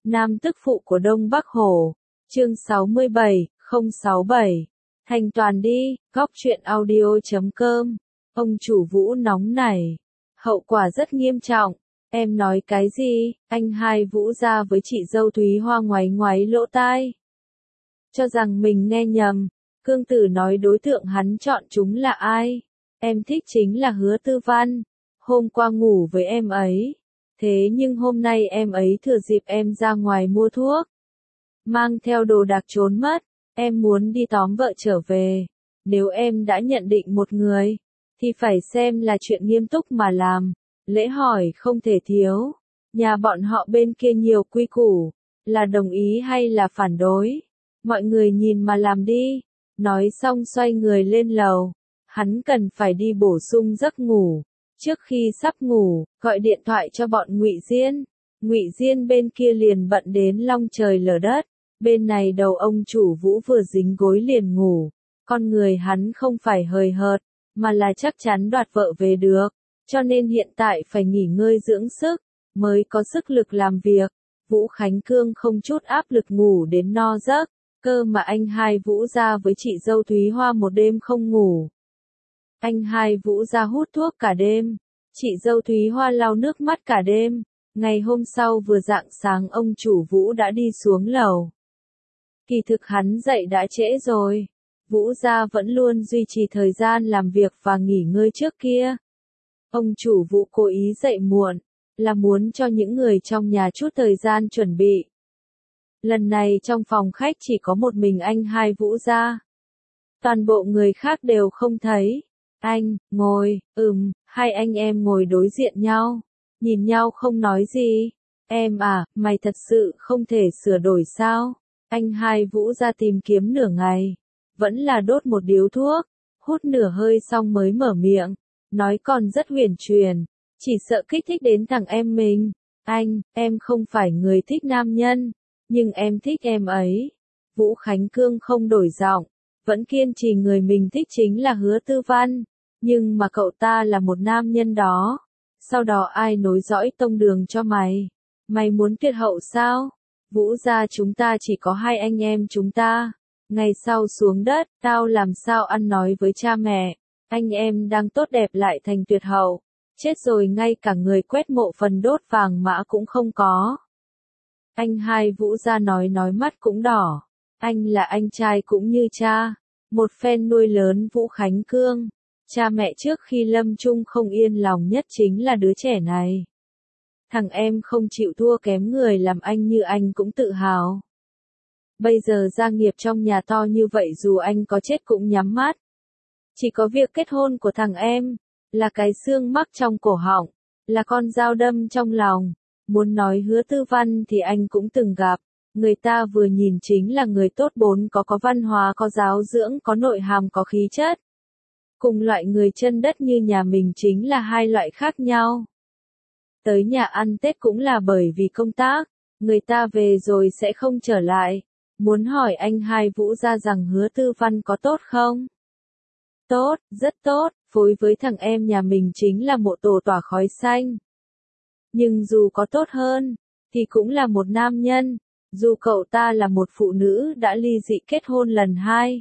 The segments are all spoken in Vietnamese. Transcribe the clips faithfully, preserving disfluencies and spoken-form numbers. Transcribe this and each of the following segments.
Nam tức phụ của Đông Bắc Hổ. Chương sáu mươi bảy, không sáu bảy. Thành toàn đi, góc truyện audio chấm com. Ông chủ Vũ nóng nảy. Hậu quả rất nghiêm trọng. Em nói cái gì? Anh hai Vũ ra với chị dâu Thúy Hoa ngoáy ngoáy lỗ tai. Cho rằng mình nghe nhầm. Cương Tử nói đối tượng hắn chọn chúng là ai? Em thích chính là Hứa Tư Văn. Hôm qua ngủ với em ấy. Thế nhưng hôm nay em ấy thừa dịp em ra ngoài mua thuốc. Mang theo đồ đạc trốn mất. Em muốn đi tóm vợ trở về. Nếu em đã nhận định một người, thì phải xem là chuyện nghiêm túc mà làm. Lễ hỏi không thể thiếu. Nhà bọn họ bên kia nhiều quy củ. Là đồng ý hay là phản đối? Mọi người nhìn mà làm đi. Nói xong xoay người lên lầu. Hắn cần phải đi bổ sung giấc ngủ. Trước khi sắp ngủ, gọi điện thoại cho bọn Ngụy Diên. Ngụy Diên bên kia liền bận đến long trời lở đất. Bên này đầu ông chủ Vũ vừa dính gối liền ngủ. Con người hắn không phải hời hợt, mà là chắc chắn đoạt vợ về được. Cho nên hiện tại phải nghỉ ngơi dưỡng sức, mới có sức lực làm việc. Vũ Khánh Cương không chút áp lực ngủ đến no giấc. Cơ mà anh hai Vũ ra với chị dâu Thúy Hoa một đêm không ngủ. Anh hai Vũ ra hút thuốc cả đêm. Chị dâu Thúy Hoa lau nước mắt cả đêm. Ngày hôm sau vừa rạng sáng ông chủ Vũ đã đi xuống lầu. Kỳ thực hắn dậy đã trễ rồi. Vũ gia vẫn luôn duy trì thời gian làm việc và nghỉ ngơi trước kia. Ông chủ Vũ cố ý dậy muộn, là muốn cho những người trong nhà chút thời gian chuẩn bị. Lần này trong phòng khách chỉ có một mình anh hai Vũ gia. Toàn bộ người khác đều không thấy. Anh, ngồi, ừm, hai anh em ngồi đối diện nhau. Nhìn nhau không nói gì. Em à, mày thật sự không thể sửa đổi sao? Anh hai Vũ ra tìm kiếm nửa ngày. Vẫn là đốt một điếu thuốc. Hút nửa hơi xong mới mở miệng. Nói còn rất huyền truyền. Chỉ sợ kích thích đến thằng em mình. Anh, em không phải người thích nam nhân. Nhưng em thích em ấy. Vũ Khánh Cương không đổi giọng. Vẫn kiên trì người mình thích chính là Hứa Tư Văn. Nhưng mà cậu ta là một nam nhân đó. Sau đó ai nối dõi tông đường cho mày? Mày muốn tuyệt hậu sao? Vũ gia chúng ta chỉ có hai anh em chúng ta. Ngày sau xuống đất, tao làm sao ăn nói với cha mẹ? Anh em đang tốt đẹp lại thành tuyệt hậu. Chết rồi ngay cả người quét mộ phần đốt vàng mã cũng không có. Anh hai Vũ gia nói nói mắt cũng đỏ. Anh là anh trai cũng như cha. Một phen nuôi lớn Vũ Khánh Cương. Cha mẹ trước khi lâm chung không yên lòng nhất chính là đứa trẻ này. Thằng em không chịu thua kém người làm anh như anh cũng tự hào. Bây giờ gia nghiệp trong nhà to như vậy dù anh có chết cũng nhắm mắt. Chỉ có việc kết hôn của thằng em, là cái xương mắc trong cổ họng, là con dao đâm trong lòng. Muốn nói Hứa Tư Văn thì anh cũng từng gặp. Người ta vừa nhìn chính là người tốt bốn có có văn hóa có giáo dưỡng có nội hàm có khí chất. Cùng loại người chân đất như nhà mình chính là hai loại khác nhau. Tới nhà ăn Tết cũng là bởi vì công tác, người ta về rồi sẽ không trở lại. Muốn hỏi anh hai Vũ ra rằng Hứa Tư Văn có tốt không? Tốt, rất tốt, phối với thằng em nhà mình chính là một tổ tỏa khói xanh. Nhưng dù có tốt hơn, thì cũng là một nam nhân, dù cậu ta là một phụ nữ đã ly dị kết hôn lần hai.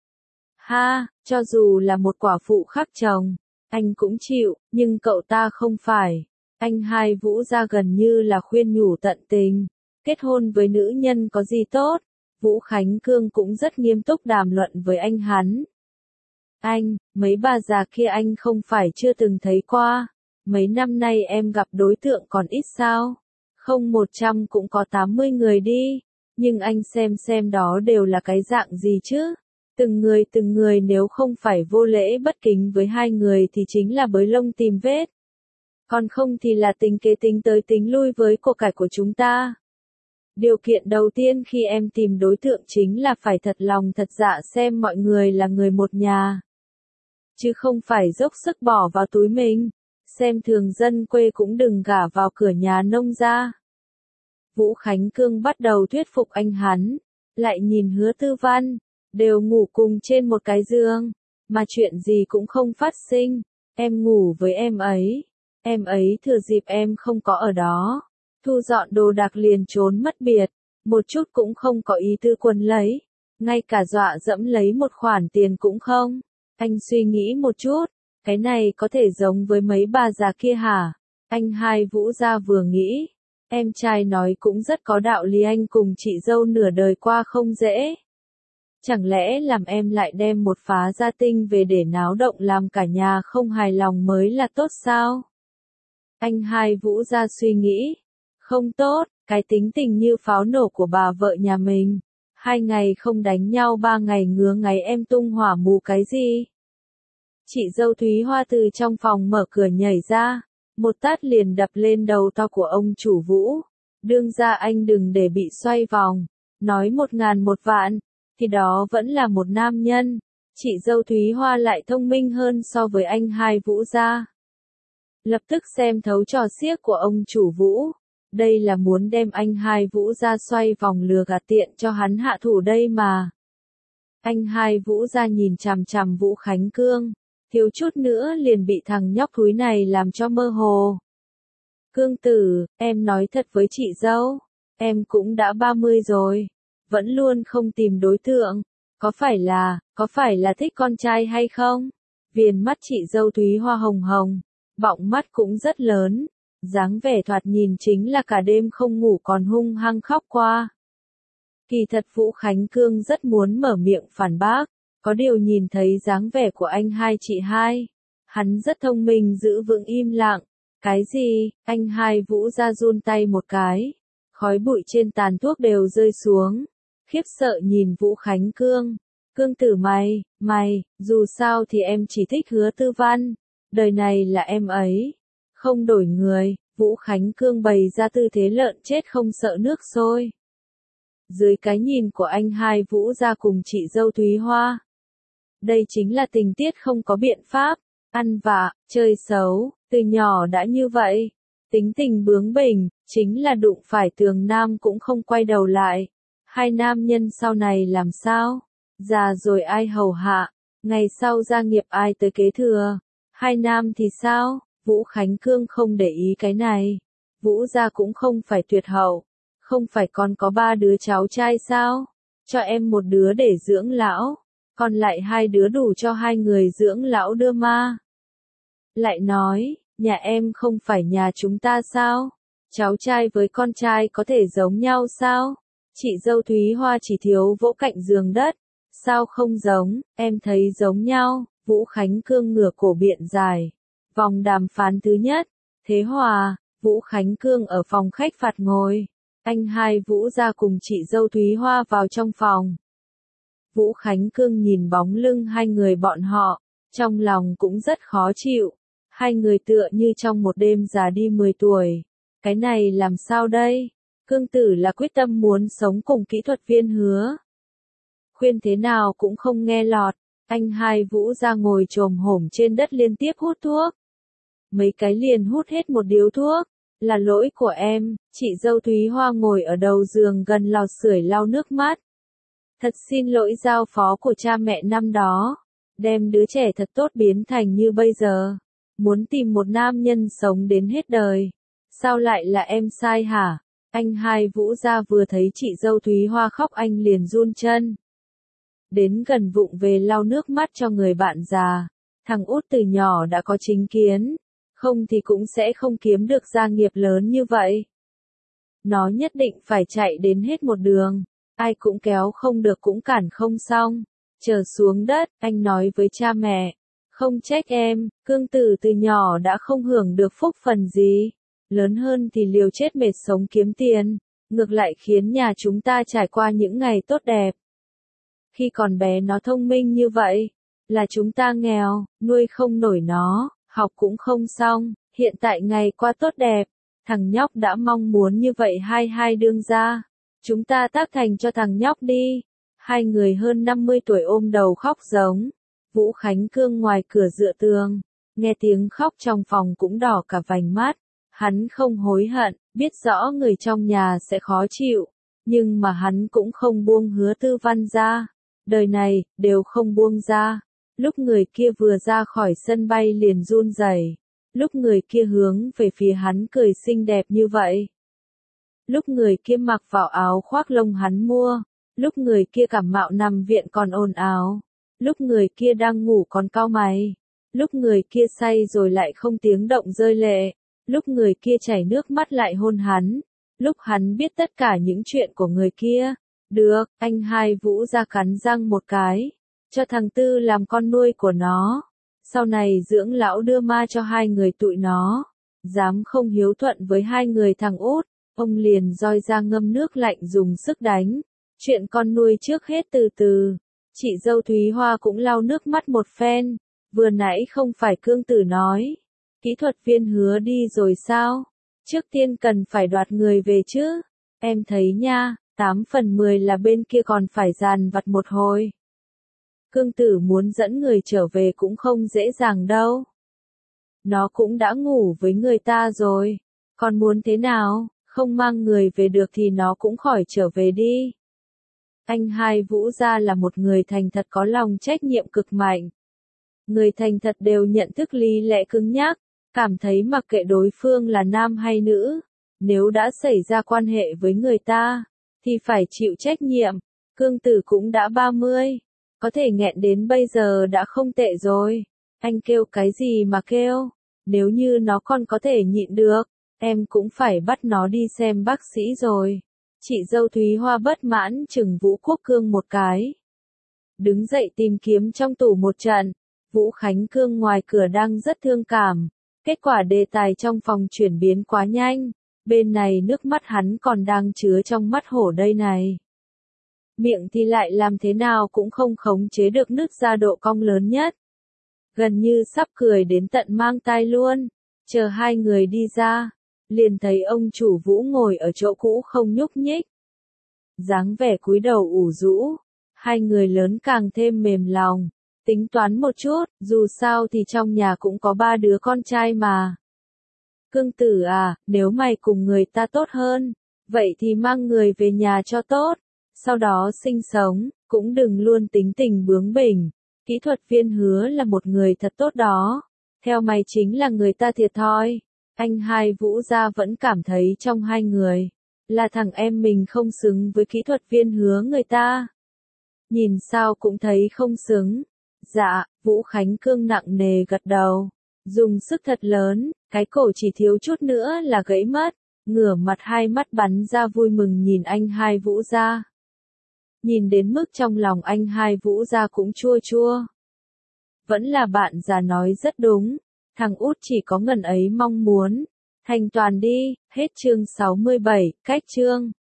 Ha, cho dù là một quả phụ khác chồng, anh cũng chịu, nhưng cậu ta không phải. Anh hai Vũ ra gần như là khuyên nhủ tận tình. Kết hôn với nữ nhân có gì tốt? Vũ Khánh Cương cũng rất nghiêm túc đàm luận với anh hắn. Anh, mấy bà già kia anh không phải chưa từng thấy qua. Mấy năm nay em gặp đối tượng còn ít sao? Không một trăm cũng có tám mươi người đi. Nhưng anh xem xem đó đều là cái dạng gì chứ? Từng người từng người nếu không phải vô lễ bất kính với hai người thì chính là bới lông tìm vết. Còn không thì là tính kế tính tới tính lui với của cải của chúng ta. Điều kiện đầu tiên khi em tìm đối tượng chính là phải thật lòng thật dạ xem mọi người là người một nhà. Chứ không phải dốc sức bỏ vào túi mình. Xem thường dân quê cũng đừng gả vào cửa nhà nông gia. Vũ Khánh Cương bắt đầu thuyết phục anh hắn. Lại nhìn Hứa Tư Văn. Đều ngủ cùng trên một cái giường. Mà chuyện gì cũng không phát sinh. Em ngủ với em ấy. Em ấy thừa dịp em không có ở đó. thu dọn đồ đạc liền trốn mất biệt, một chút cũng không có ý tư quấn lấy, ngay cả dọa dẫm lấy một khoản tiền cũng không. Anh suy nghĩ một chút, cái này có thể giống với mấy bà già kia hả? Anh hai Vũ gia vừa nghĩ, em trai nói cũng rất có đạo lý, anh cùng chị dâu nửa đời qua không dễ. Chẳng lẽ làm em lại đem một phá gia tinh về để náo động làm cả nhà không hài lòng mới là tốt sao? Anh hai Vũ gia suy nghĩ, không tốt, cái tính tình như pháo nổ của bà vợ nhà mình. Hai ngày không đánh nhau ba ngày ngứa ngáy em tung hỏa mù cái gì? Chị dâu Thúy Hoa từ trong phòng mở cửa nhảy ra, một tát liền đập lên đầu to của ông chủ Vũ. Đương ra anh đừng để bị xoay vòng, nói một ngàn một vạn, thì đó vẫn là một nam nhân. Chị dâu Thúy Hoa lại thông minh hơn so với anh hai Vũ gia. Lập tức xem thấu trò xiếc của ông chủ Vũ. Đây là muốn đem anh hai Vũ gia xoay vòng lừa gạt tiện cho hắn hạ thủ đây mà. Anh hai Vũ gia nhìn chằm chằm Vũ Khánh Cương, thiếu chút nữa liền bị thằng nhóc thúi này làm cho mơ hồ. Cương tử, em nói thật với chị dâu, em cũng đã ba mươi rồi, vẫn luôn không tìm đối tượng, có phải là, có phải là thích con trai hay không? Viền mắt chị dâu Thúy Hoa hồng hồng, bọng mắt cũng rất lớn, dáng vẻ thoạt nhìn chính là cả đêm không ngủ còn hung hăng khóc qua. Kỳ thật Vũ Khánh Cương rất muốn mở miệng phản bác, có điều nhìn thấy dáng vẻ của anh hai chị hai, hắn rất thông minh giữ vững im lặng. Cái gì? Anh hai Vũ ra run tay một cái, khói bụi trên tàn thuốc đều rơi xuống, khiếp sợ nhìn Vũ Khánh Cương. Cương tử mày, mày, dù sao thì em chỉ thích Hứa Tư Văn, đời này là em ấy, không đổi người. Vũ Khánh Cương bày ra tư thế lợn chết không sợ nước sôi. Dưới cái nhìn của anh hai Vũ ra cùng chị dâu Thúy Hoa, đây chính là tình tiết không có biện pháp, ăn vạ, chơi xấu, từ nhỏ đã như vậy, tính tình bướng bỉnh, chính là đụng phải tường nam cũng không quay đầu lại. Hai nam nhân sau này làm sao? Già rồi ai hầu hạ, ngày sau gia nghiệp ai tới kế thừa? Hai nam thì sao? Vũ Khánh Cương không để ý cái này. Vũ gia cũng không phải tuyệt hậu, không phải còn có ba đứa cháu trai sao? Cho em một đứa để dưỡng lão, còn lại hai đứa đủ cho hai người dưỡng lão đưa ma. Lại nói, nhà em không phải nhà chúng ta sao? Cháu trai với con trai có thể giống nhau sao? Chị dâu Thúy Hoa chỉ thiếu vỗ cạnh giường đất. Sao không giống, em thấy giống nhau. Vũ Khánh Cương ngửa cổ biện dài. Vòng đàm phán thứ nhất, thế hòa, Vũ Khánh Cương ở phòng khách phạt ngồi. Anh hai Vũ ra cùng chị dâu Thúy Hoa vào trong phòng. Vũ Khánh Cương nhìn bóng lưng hai người bọn họ, trong lòng cũng rất khó chịu. Hai người tựa như trong một đêm già đi mười tuổi. Cái này làm sao đây? Cương tử là quyết tâm muốn sống cùng kỹ thuật viên Hứa. Khuyên thế nào cũng không nghe lọt. Anh hai Vũ ra ngồi chồm hổm trên đất liên tiếp hút thuốc. Mấy cái liền hút hết một điếu thuốc. Là lỗi của em. Chị dâu Thúy Hoa ngồi ở đầu giường gần lò sưởi lau nước mắt. Thật xin lỗi giao phó của cha mẹ năm đó. Đem đứa trẻ thật tốt biến thành như bây giờ. Muốn tìm một nam nhân sống đến hết đời. Sao lại là em sai hả? Anh hai Vũ ra vừa thấy chị dâu Thúy Hoa khóc anh liền run chân. Đến gần vụng về lau nước mắt cho người bạn già. Thằng út từ nhỏ đã có chính kiến. Không thì cũng sẽ không kiếm được gia nghiệp lớn như vậy. Nó nhất định phải chạy đến hết một đường. Ai cũng kéo không được cũng cản không xong. Trở xuống đất, anh nói với cha mẹ. Không trách em, Cương tử từ nhỏ đã không hưởng được phúc phần gì. Lớn hơn thì liều chết mệt sống kiếm tiền. Ngược lại khiến nhà chúng ta trải qua những ngày tốt đẹp. Khi còn bé nó thông minh như vậy, là chúng ta nghèo, nuôi không nổi nó, học cũng không xong, hiện tại ngày qua tốt đẹp, thằng nhóc đã mong muốn như vậy hai hai đương ra. Chúng ta tác thành cho thằng nhóc đi. Hai người hơn năm mươi tuổi ôm đầu khóc giống. Vũ Khánh Cương ngoài cửa dựa tường, nghe tiếng khóc trong phòng cũng đỏ cả vành mắt. Hắn không hối hận, biết rõ người trong nhà sẽ khó chịu, nhưng mà hắn cũng không buông Hứa Tư Văn ra. Đời này, đều không buông ra. Lúc người kia vừa ra khỏi sân bay liền run rẩy. Lúc người kia hướng về phía hắn cười xinh đẹp như vậy. lúc người kia mặc vào áo khoác lông hắn mua, lúc người kia cảm mạo nằm viện còn ồn ào, lúc người kia đang ngủ còn cau mày, lúc người kia say rồi lại không tiếng động rơi lệ, lúc người kia chảy nước mắt lại hôn hắn, lúc hắn biết tất cả những chuyện của người kia. Được, anh hai Vũ ra cắn răng một cái, cho thằng Tư làm con nuôi của nó, sau này dưỡng lão đưa ma cho hai người tụi nó, dám không hiếu thuận với hai người thằng út, ông liền roi ra ngâm nước lạnh dùng sức đánh, chuyện con nuôi trước hết từ từ. Chị dâu Thúy Hoa cũng lau nước mắt một phen, vừa nãy không phải Cương Tử nói, kỹ thuật viên Hứa đi rồi sao? Trước tiên cần phải đoạt người về chứ, em thấy nha, tám phần mười là bên kia còn phải dàn vặt một hồi. Cương Tử muốn dẫn người trở về cũng không dễ dàng đâu. Nó cũng đã ngủ với người ta rồi, còn muốn thế nào, không mang người về được thì nó cũng khỏi trở về đi. Anh hai Vũ gia là một người thành thật có lòng trách nhiệm cực mạnh. Người thành thật đều nhận thức lý lẽ cứng nhắc, cảm thấy mặc kệ đối phương là nam hay nữ, nếu đã xảy ra quan hệ với người ta, thì phải chịu trách nhiệm. Cương Tử cũng đã ba mươi, có thể nghẹn đến bây giờ đã không tệ rồi. Anh kêu cái gì mà kêu, nếu như nó còn có thể nhịn được, em cũng phải bắt nó đi xem bác sĩ rồi. Chị dâu Thúy Hoa bất mãn chừng Vũ Quốc Cương một cái. Đứng dậy tìm kiếm trong tủ một trận, Vũ Khánh Cương ngoài cửa đang rất thương cảm. Kết quả đề tài trong phòng chuyển biến quá nhanh, bên này nước mắt hắn còn đang chứa trong mắt hổ đây này. Miệng thì lại làm thế nào cũng không khống chế được nứt ra độ cong lớn nhất. Gần như sắp cười đến tận mang tai luôn, chờ hai người đi ra, liền thấy ông chủ Vũ ngồi ở chỗ cũ không nhúc nhích. Dáng vẻ cúi đầu ủ rũ, hai người lớn càng thêm mềm lòng. Tính toán một chút, dù sao thì trong nhà cũng có ba đứa con trai mà. Cương Tử à, nếu mày cùng người ta tốt hơn, vậy thì mang người về nhà cho tốt, sau đó sinh sống, cũng đừng luôn tính tình bướng bỉnh. Kỹ thuật viên Hứa là một người thật tốt đó, theo mày chính là người ta thiệt thòi. Anh hai Vũ gia vẫn cảm thấy trong hai người, là thằng em mình không xứng với kỹ thuật viên Hứa người ta. Nhìn sao cũng thấy không xứng. Dạ, Vũ Khánh Cương nặng nề gật đầu, dùng sức thật lớn, cái cổ chỉ thiếu chút nữa là gãy mất, ngửa mặt hai mắt bắn ra vui mừng nhìn anh hai Vũ gia. Nhìn đến mức trong lòng anh hai Vũ gia cũng chua chua. Vẫn là bạn già nói rất đúng, thằng út chỉ có ngần ấy mong muốn. Thành toàn đi, hết chương sáu mươi bảy, cách chương.